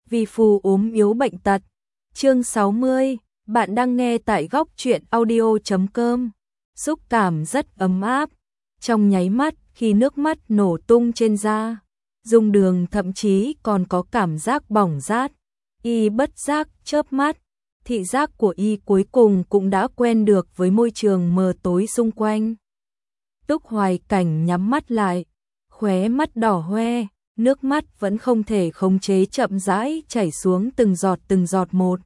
vì phù ốm yếu bệnh tật. Chương 60, bạn đang nghe tại góc truyện audio.com. Xúc cảm rất ấm áp, trong nháy mắt khi nước mắt nổ tung trên da, Dung Đường thậm chí còn có cảm giác bỏng rát. Y bất giác chớp mắt, thị giác của y cuối cùng cũng đã quen được với môi trường mờ tối xung quanh. Túc Hoài Cảnh nhắm mắt lại, khóe mắt đỏ hoe, nước mắt vẫn không thể khống chế chậm rãi chảy xuống từng giọt một.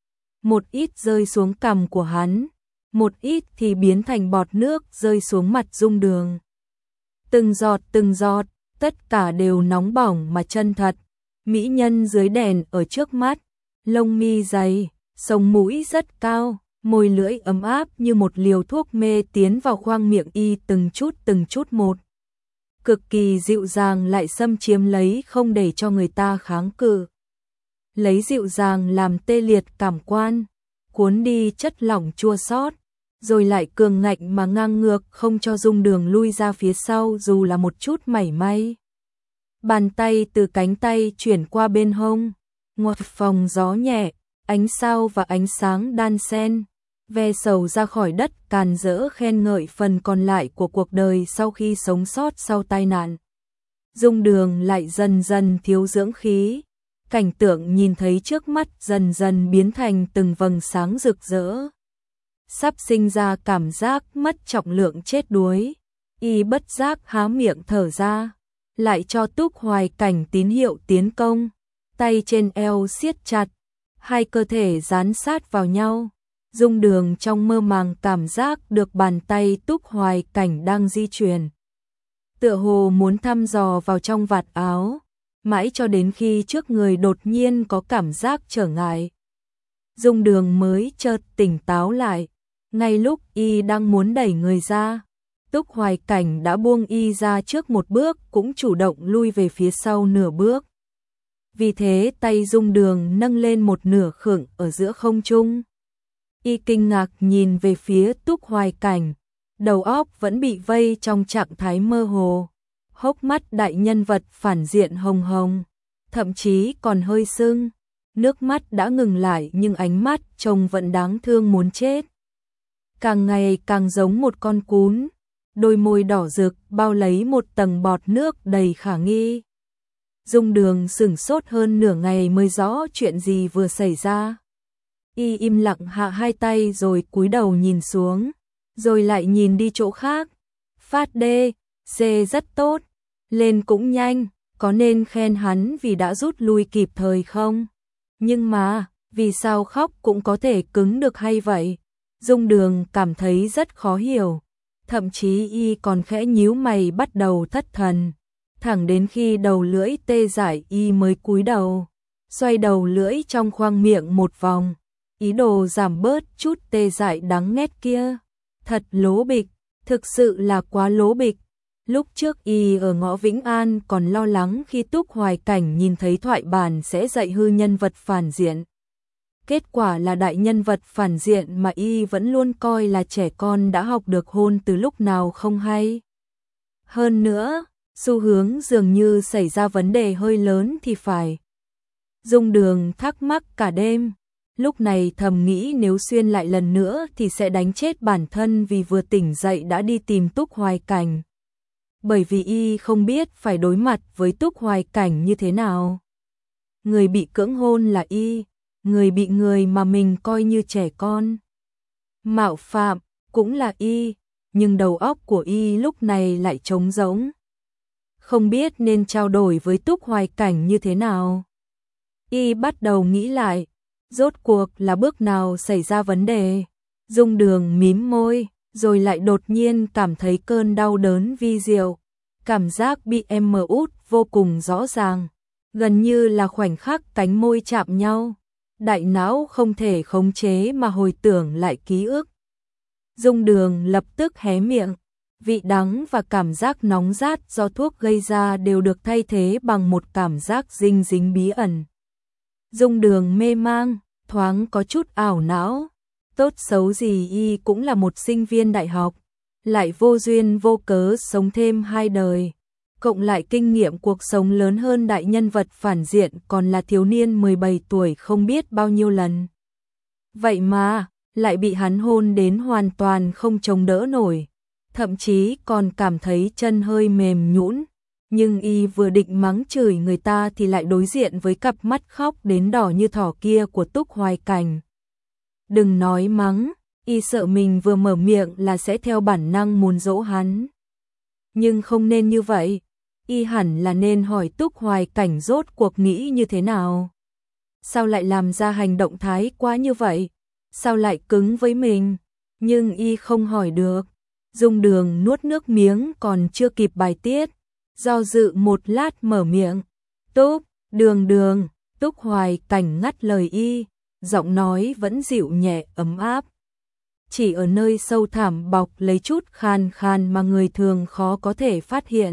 Một ít rơi xuống cằm của hắn, một ít thì biến thành bọt nước rơi xuống mặt Dung Đường. Từng giọt, tất cả đều nóng bỏng mà chân thật. Mỹ nhân dưới đèn ở trước mắt, lông mi dày, sống mũi rất cao, môi lưỡi ấm áp như một liều thuốc mê tiến vào khoang miệng y từng chút một. Cực kỳ dịu dàng lại xâm chiếm lấy không để cho người ta kháng cự. Lấy dịu dàng làm tê liệt cảm quan, cuốn đi chất lỏng chua xót, rồi lại cường ngạnh mà ngang ngược không cho Dung Đường lui ra phía sau dù là một chút mảy may. Bàn tay từ cánh tay chuyển qua bên hông, ngọt phòng gió nhẹ, ánh sao và ánh sáng đan xen, ve sầu ra khỏi đất càn rỡ khen ngợi phần còn lại của cuộc đời sau khi sống sót sau tai nạn. Dung Đường lại dần dần thiếu dưỡng khí, cảnh tượng nhìn thấy trước mắt dần dần biến thành từng vầng sáng rực rỡ. Sắp sinh ra cảm giác mất trọng lượng chết đuối, y bất giác há miệng thở ra, lại cho Túc Hoài Cảnh tín hiệu tiến công, tay trên eo siết chặt, hai cơ thể dán sát vào nhau. Dung Đường trong mơ màng cảm giác được bàn tay Túc Hoài Cảnh đang di chuyển, tựa hồ muốn thăm dò vào trong vạt áo, mãi cho đến khi trước người đột nhiên có cảm giác trở ngại. Dung Đường mới chợt tỉnh táo lại, ngay lúc y đang muốn đẩy người ra, Túc Hoài Cảnh đã buông y ra trước một bước, cũng chủ động lui về phía sau nửa bước. Vì thế tay Dung Đường nâng lên một nửa khựng ở giữa không trung. Y kinh ngạc nhìn về phía Túc Hoài Cảnh, đầu óc vẫn bị vây trong trạng thái mơ hồ. Hốc mắt đại nhân vật phản diện hồng hồng, thậm chí còn hơi sưng. Nước mắt đã ngừng lại nhưng ánh mắt trông vẫn đáng thương muốn chết. Càng ngày càng giống một con cún, đôi môi đỏ rực bao lấy một tầng bọt nước đầy khả nghi. Dung Đường sửng sốt hơn nửa ngày mới rõ chuyện gì vừa xảy ra. Y im lặng hạ hai tay rồi cúi đầu nhìn xuống, rồi lại nhìn đi chỗ khác. Phát đê, C rất tốt, lên cũng nhanh, có nên khen hắn vì đã rút lui kịp thời không? Nhưng mà, vì sao khóc cũng có thể cứng được hay vậy? Dung Đường cảm thấy rất khó hiểu, thậm chí y còn khẽ nhíu mày bắt đầu thất thần. Thẳng đến khi đầu lưỡi tê dại y mới cúi đầu, xoay đầu lưỡi trong khoang miệng một vòng, ý đồ giảm bớt chút tê dại đắng nghét kia. Thật lố bịch, thực sự là quá lố bịch. Lúc trước y ở ngõ Vĩnh An còn lo lắng khi Túc Hoài Cảnh nhìn thấy thoại bản sẽ dạy hư nhân vật phản diện. Kết quả là đại nhân vật phản diện mà y vẫn luôn coi là trẻ con đã học được hôn từ lúc nào không hay. Hơn nữa, xu hướng dường như xảy ra vấn đề hơi lớn thì phải. Dung Đường thắc mắc cả đêm, lúc này thầm nghĩ nếu xuyên lại lần nữa thì sẽ đánh chết bản thân vì vừa tỉnh dậy đã đi tìm Túc Hoài Cảnh. Bởi vì y không biết phải đối mặt với Túc Hoài Cảnh như thế nào. Người bị cưỡng hôn là y, người bị người mà mình coi như trẻ con mạo phạm cũng là y, nhưng đầu óc của y lúc này lại trống rỗng. Không biết nên trao đổi với Túc Hoài Cảnh như thế nào. Y bắt đầu nghĩ lại, rốt cuộc là bước nào xảy ra vấn đề. Dung Đường mím môi, rồi lại đột nhiên cảm thấy cơn đau đớn vi diệu. Cảm giác bị em mờ út vô cùng rõ ràng, gần như là khoảnh khắc cánh môi chạm nhau. Đại não không thể khống chế mà hồi tưởng lại ký ức. Dung Đường lập tức hé miệng, vị đắng và cảm giác nóng rát do thuốc gây ra đều được thay thế bằng một cảm giác dinh dính bí ẩn. Dung Đường mê mang, thoáng có chút ảo não. Tốt xấu gì y cũng là một sinh viên đại học, lại vô duyên vô cớ sống thêm 2 đời. cộng lại kinh nghiệm cuộc sống lớn hơn đại nhân vật phản diện còn là thiếu niên 17 tuổi không biết bao nhiêu lần. Vậy mà, lại bị hắn hôn đến hoàn toàn không chống đỡ nổi, thậm chí còn cảm thấy chân hơi mềm nhũn. Nhưng y vừa định mắng chửi người ta thì lại đối diện với cặp mắt khóc đến đỏ như thỏ kia của Túc Hoài Cảnh. Đừng nói mắng, y sợ mình vừa mở miệng là sẽ theo bản năng muốn dỗ hắn. Nhưng không nên như vậy, y hẳn là nên hỏi Túc Hoài Cảnh rốt cuộc nghĩ như thế nào. Sao lại làm ra hành động thái quá như vậy? Sao lại cứng với mình? Nhưng y không hỏi được. Dung Đường nuốt nước miếng còn chưa kịp bài tiết, do dự một lát mở miệng. Túc, Đường. Túc Hoài Cảnh ngắt lời y, giọng nói vẫn dịu nhẹ ấm áp. Chỉ ở nơi sâu thẳm bọc lấy chút khan khan mà người thường khó có thể phát hiện.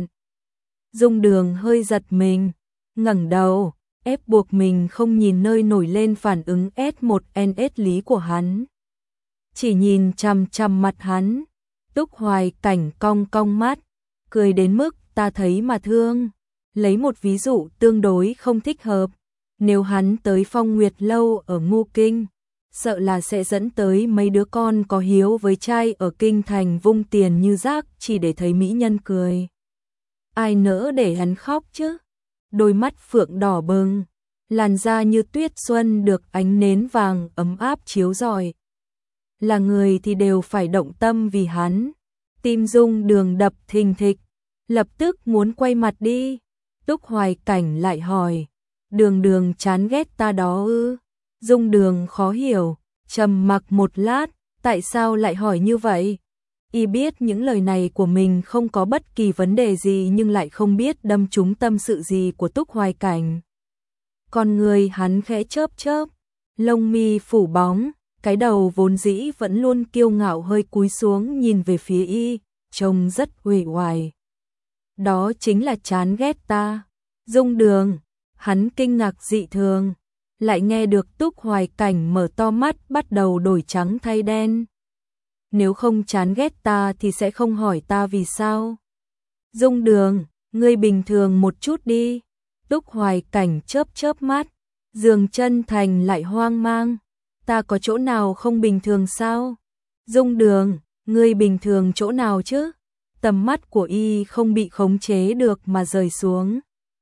Dung Đường hơi giật mình, ngẩng đầu, ép buộc mình không nhìn nơi nổi lên phản ứng S1NS lý của hắn. Chỉ nhìn chằm chằm mặt hắn. Túc Hoài Cảnh cong cong mắt, cười đến mức ta thấy mà thương. Lấy một ví dụ tương đối không thích hợp, nếu hắn tới Phong Nguyệt Lâu ở Ngô Kinh, sợ là sẽ dẫn tới mấy đứa con có hiếu với trai ở kinh thành vung tiền như rác chỉ để thấy mỹ nhân cười. Ai nỡ để hắn khóc chứ? Đôi mắt phượng đỏ bừng, làn da như tuyết xuân được ánh nến vàng ấm áp chiếu rọi. Là người thì đều phải động tâm vì hắn. Tim Dung Đường đập thình thịch, lập tức muốn quay mặt đi. Túc Hoài Cảnh lại hỏi, Đường chán ghét ta đó ư? Dung Đường khó hiểu, trầm mặc một lát, tại sao lại hỏi như vậy? Y biết những lời này của mình không có bất kỳ vấn đề gì nhưng lại không biết đâm trúng tâm sự gì của Túc Hoài Cảnh. Con người hắn khẽ chớp, lông mi phủ bóng, cái đầu vốn dĩ vẫn luôn kiêu ngạo hơi cúi xuống nhìn về phía y, trông rất uể oải. Đó chính là chán ghét ta. Dung Đường, hắn kinh ngạc dị thường, lại nghe được Túc Hoài Cảnh mở to mắt bắt đầu đổi trắng thay đen. Nếu không chán ghét ta thì sẽ không hỏi ta vì sao. Dung Đường, ngươi bình thường một chút đi. Túc Hoài Cảnh chớp mắt, dường chân thành lại hoang mang. Ta có chỗ nào không bình thường sao? Dung Đường, ngươi bình thường chỗ nào chứ? Tầm mắt của y không bị khống chế được mà rời xuống.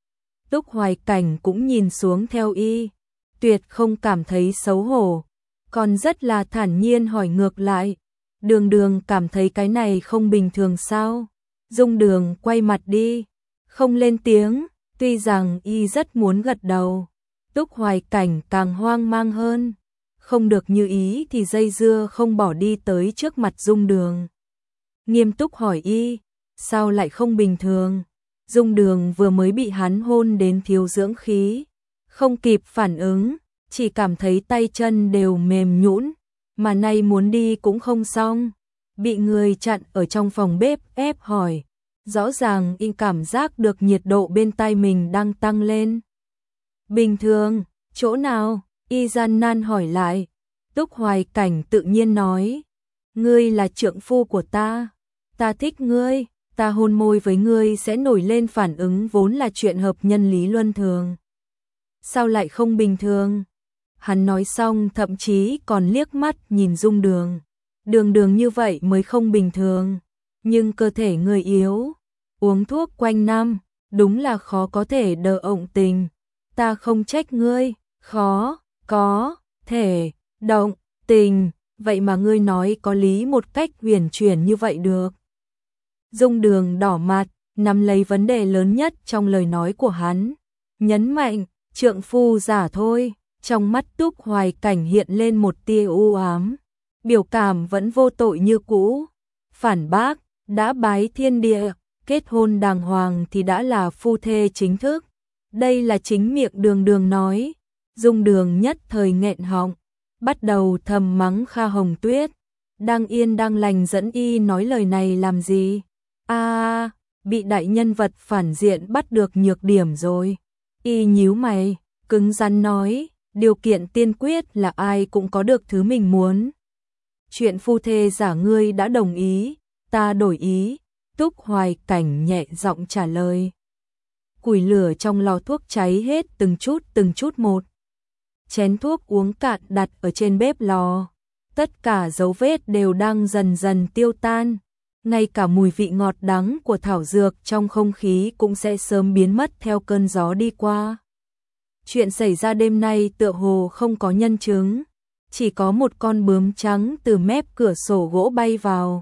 Túc Hoài Cảnh cũng nhìn xuống theo y, tuyệt không cảm thấy xấu hổ, còn rất là thản nhiên hỏi ngược lại. Đường cảm thấy cái này không bình thường sao? Dung Đường quay mặt đi, không lên tiếng, tuy rằng y rất muốn gật đầu. Túc Hoài Cảnh càng hoang mang hơn, không được như ý thì dây dưa không bỏ đi tới trước mặt Dung Đường. Nghiêm túc hỏi y, sao lại không bình thường? Dung Đường vừa mới bị hắn hôn đến thiếu dưỡng khí, không kịp phản ứng, chỉ cảm thấy tay chân đều mềm nhũn, mà nay muốn đi cũng không xong, bị người chặn ở trong phòng bếp ép hỏi. Rõ ràng y cảm giác được nhiệt độ bên tai mình đang tăng lên. Bình thường, chỗ nào? Y gian nan hỏi lại. Túc Hoài Cảnh tự nhiên nói, ngươi là trượng phu của ta thích ngươi, ta hôn môi với ngươi sẽ nổi lên phản ứng vốn là chuyện hợp nhân lý luân thường. Sao lại không bình thường? Hắn nói xong thậm chí còn liếc mắt nhìn Dung Đường. Đường như vậy mới không bình thường, nhưng cơ thể người yếu, uống thuốc quanh năm, đúng là khó có thể đỡ ộng tình. Ta không trách ngươi, khó, có, thể, động, tình, vậy mà ngươi nói có lý một cách huyền chuyển như vậy được. Dung Đường đỏ mặt, nắm lấy vấn đề lớn nhất trong lời nói của hắn, nhấn mạnh, trượng phu giả thôi. Trong mắt Túc Hoài Cảnh hiện lên một tia u ám, biểu cảm vẫn vô tội như cũ. Phản bác, đã bái thiên địa, kết hôn đàng hoàng thì đã là phu thê chính thức. Đây là chính miệng Đường nói. Dung Đường nhất thời nghẹn họng, bắt đầu thầm mắng Kha Hồng Tuyết. Đang yên đang lành dẫn y nói lời này làm gì? Bị đại nhân vật phản diện bắt được nhược điểm rồi. Y nhíu mày, cứng rắn nói, điều kiện tiên quyết là ai cũng có được thứ mình muốn. Chuyện phu thê giả ngươi đã đồng ý, ta đổi ý, Túc Hoài Cảnh nhẹ giọng trả lời. Củi lửa trong lò thuốc cháy hết từng chút một. Chén thuốc uống cạn đặt ở trên bếp lò. Tất cả dấu vết đều đang dần dần tiêu tan. Ngay cả mùi vị ngọt đắng của thảo dược trong không khí cũng sẽ sớm biến mất theo cơn gió đi qua. Chuyện xảy ra đêm nay tựa hồ không có nhân chứng. Chỉ có một con bướm trắng từ mép cửa sổ gỗ bay vào.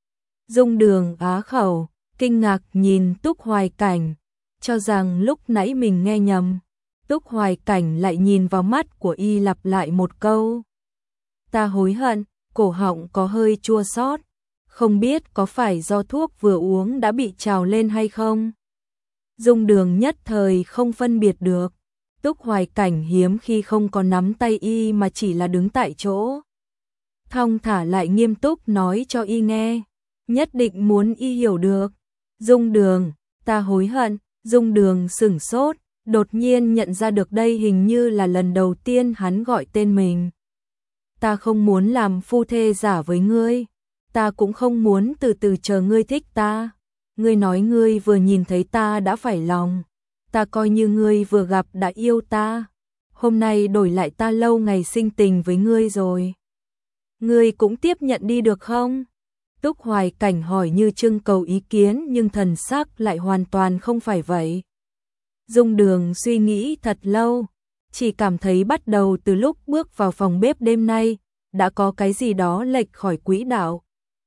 Dung Đường á khẩu, kinh ngạc nhìn Túc Hoài Cảnh, cho rằng lúc nãy mình nghe nhầm. Túc Hoài Cảnh lại nhìn vào mắt của y lặp lại một câu. Ta hối hận, cổ họng có hơi chua xót, không biết có phải do thuốc vừa uống đã bị trào lên hay không. Dung Đường nhất thời không phân biệt được. Túc Hoài Cảnh hiếm khi không có nắm tay y mà chỉ là đứng tại chỗ. Thong thả lại nghiêm túc nói cho y nghe, nhất định muốn y hiểu được. Dung Đường, ta hối hận. Dung Đường sửng sốt, đột nhiên nhận ra được đây hình như là lần đầu tiên hắn gọi tên mình. Ta không muốn làm phu thê giả với ngươi, ta cũng không muốn từ từ chờ ngươi thích ta. Ngươi nói ngươi vừa nhìn thấy ta đã phải lòng, ta coi như ngươi vừa gặp đã yêu ta. Hôm nay đổi lại ta lâu ngày sinh tình với ngươi rồi. Ngươi cũng tiếp nhận đi được không? Túc Hoài Cảnh hỏi như trưng cầu ý kiến nhưng thần sắc lại hoàn toàn không phải vậy. Dung Đường suy nghĩ thật lâu, chỉ cảm thấy bắt đầu từ lúc bước vào phòng bếp đêm nay, đã có cái gì đó lệch khỏi quỹ đạo.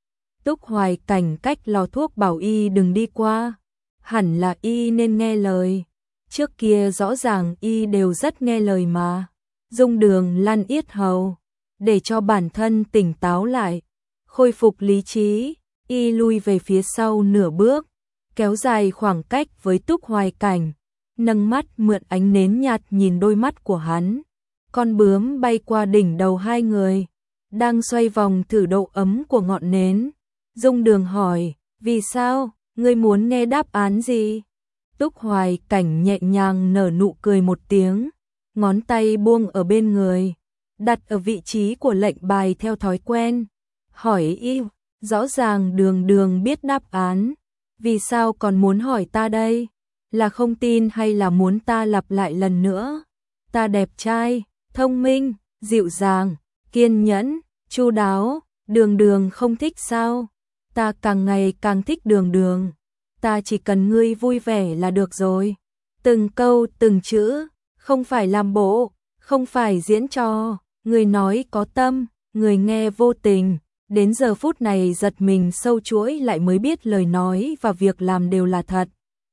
Túc Hoài Cảnh cách lò thuốc bảo y đừng đi qua, hẳn là y nên nghe lời. Trước kia rõ ràng y đều rất nghe lời mà. Dung Đường lăn yết hầu, để cho bản thân tỉnh táo lại. Khôi phục lý trí, y lui về phía sau nửa bước, kéo dài khoảng cách với Túc Hoài Cảnh, nâng mắt mượn ánh nến nhạt nhìn đôi mắt của hắn. Con bướm bay qua đỉnh đầu hai người, đang xoay vòng thử độ ấm của ngọn nến. Dung Đường hỏi, vì sao, ngươi muốn nghe đáp án gì? Túc Hoài Cảnh nhẹ nhàng nở nụ cười một tiếng, ngón tay buông ở bên người, đặt ở vị trí của lệnh bài theo thói quen. Hỏi y, rõ ràng Đường biết đáp án, vì sao còn muốn hỏi ta đây? Là không tin hay là muốn ta lặp lại lần nữa? Ta đẹp trai, thông minh, dịu dàng, kiên nhẫn, chu đáo, Đường không thích sao? Ta càng ngày càng thích Đường. Ta chỉ cần ngươi vui vẻ là được rồi. Từng câu từng chữ, không phải làm bộ, không phải diễn trò, người nói có tâm, người nghe vô tình. Đến giờ phút này giật mình sâu chuỗi lại mới biết lời nói và việc làm đều là thật.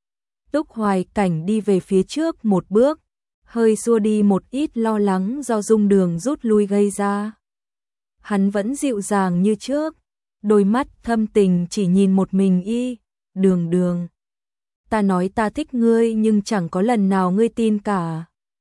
Túc Hoài Cảnh đi về phía trước một bước, hơi xua đi một ít lo lắng do Dung Đường rút lui gây ra. Hắn vẫn dịu dàng như trước, đôi mắt thâm tình chỉ nhìn một mình y. Đường, ta nói ta thích ngươi nhưng chẳng có lần nào ngươi tin cả.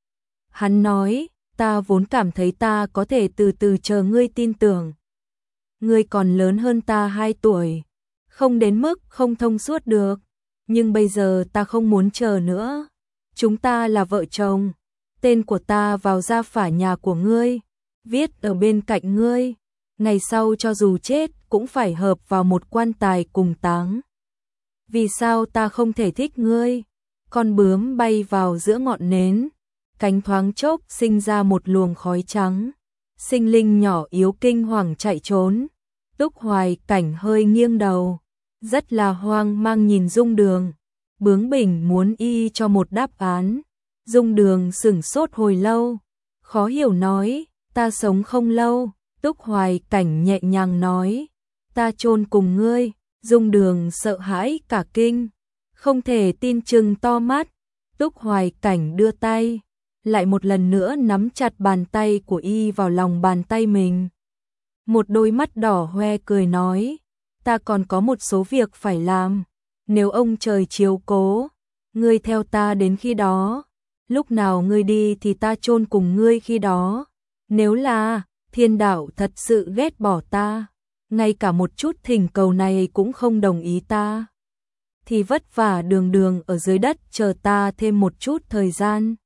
Hắn nói, ta vốn cảm thấy ta có thể từ từ chờ ngươi tin tưởng. Ngươi còn lớn hơn ta 2 tuổi, không đến mức không thông suốt được, nhưng bây giờ ta không muốn chờ nữa. Chúng ta là vợ chồng, tên của ta vào gia phả nhà của ngươi, viết ở bên cạnh ngươi, ngày sau cho dù chết cũng phải hợp vào một quan tài cùng táng. Vì sao ta không thể thích ngươi? Con bướm bay vào giữa ngọn nến, cánh thoáng chốc sinh ra một luồng khói trắng. Sinh linh nhỏ yếu kinh hoàng chạy trốn. Túc Hoài Cảnh hơi nghiêng đầu, rất là hoang mang nhìn Dung Đường, bướng bỉnh muốn y cho một đáp án. Dung Đường sửng sốt hồi lâu, khó hiểu nói, ta sống không lâu. Túc Hoài Cảnh nhẹ nhàng nói, ta chôn cùng ngươi. Dung Đường sợ hãi cả kinh, không thể tin chừng to mắt. Túc Hoài Cảnh đưa tay, lại một lần nữa nắm chặt bàn tay của y vào lòng bàn tay mình. Một đôi mắt đỏ hoe cười nói, ta còn có một số việc phải làm, nếu ông trời chiếu cố, ngươi theo ta đến khi đó, lúc nào ngươi đi thì ta chôn cùng ngươi khi đó. Nếu là thiên đạo thật sự ghét bỏ ta, ngay cả một chút thỉnh cầu này cũng không đồng ý ta, thì vất vả Đường ở dưới đất chờ ta thêm một chút thời gian.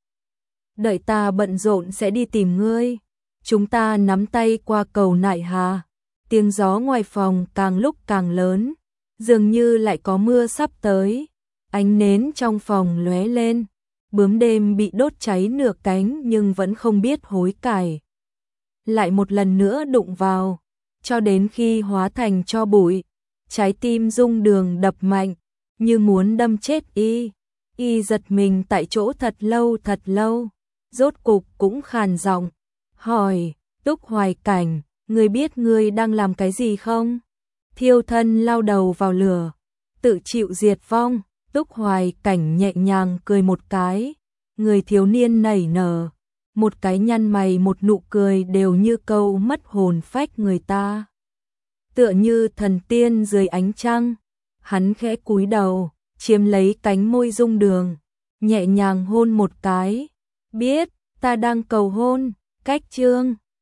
Đợi ta bận rộn sẽ đi tìm ngươi. Chúng ta nắm tay qua cầu Nại Hà. Tiếng gió ngoài phòng càng lúc càng lớn. dường như lại có mưa sắp tới. Ánh nến trong phòng lóe lên, bướm đêm bị đốt cháy nửa cánh nhưng vẫn không biết hối cải. Lại một lần nữa đụng vào, cho đến khi hóa thành tro bụi, trái tim Dung Đường đập mạnh, như muốn đâm chết y. Y giật mình tại chỗ thật lâu, rốt cục cũng khàn giọng, hỏi, Túc Hoài Cảnh, ngươi biết ngươi đang làm cái gì không? Thiêu thân lao đầu vào lửa, tự chịu diệt vong. Túc Hoài Cảnh nhẹ nhàng cười một cái, người thiếu niên nảy nở, một cái nhăn mày một nụ cười đều như câu mất hồn phách người ta. Tựa như thần tiên dưới ánh trăng, hắn khẽ cúi đầu, chiếm lấy cánh môi Dung Đường, nhẹ nhàng hôn một cái, biết, ta đang cầu hôn, cách chương.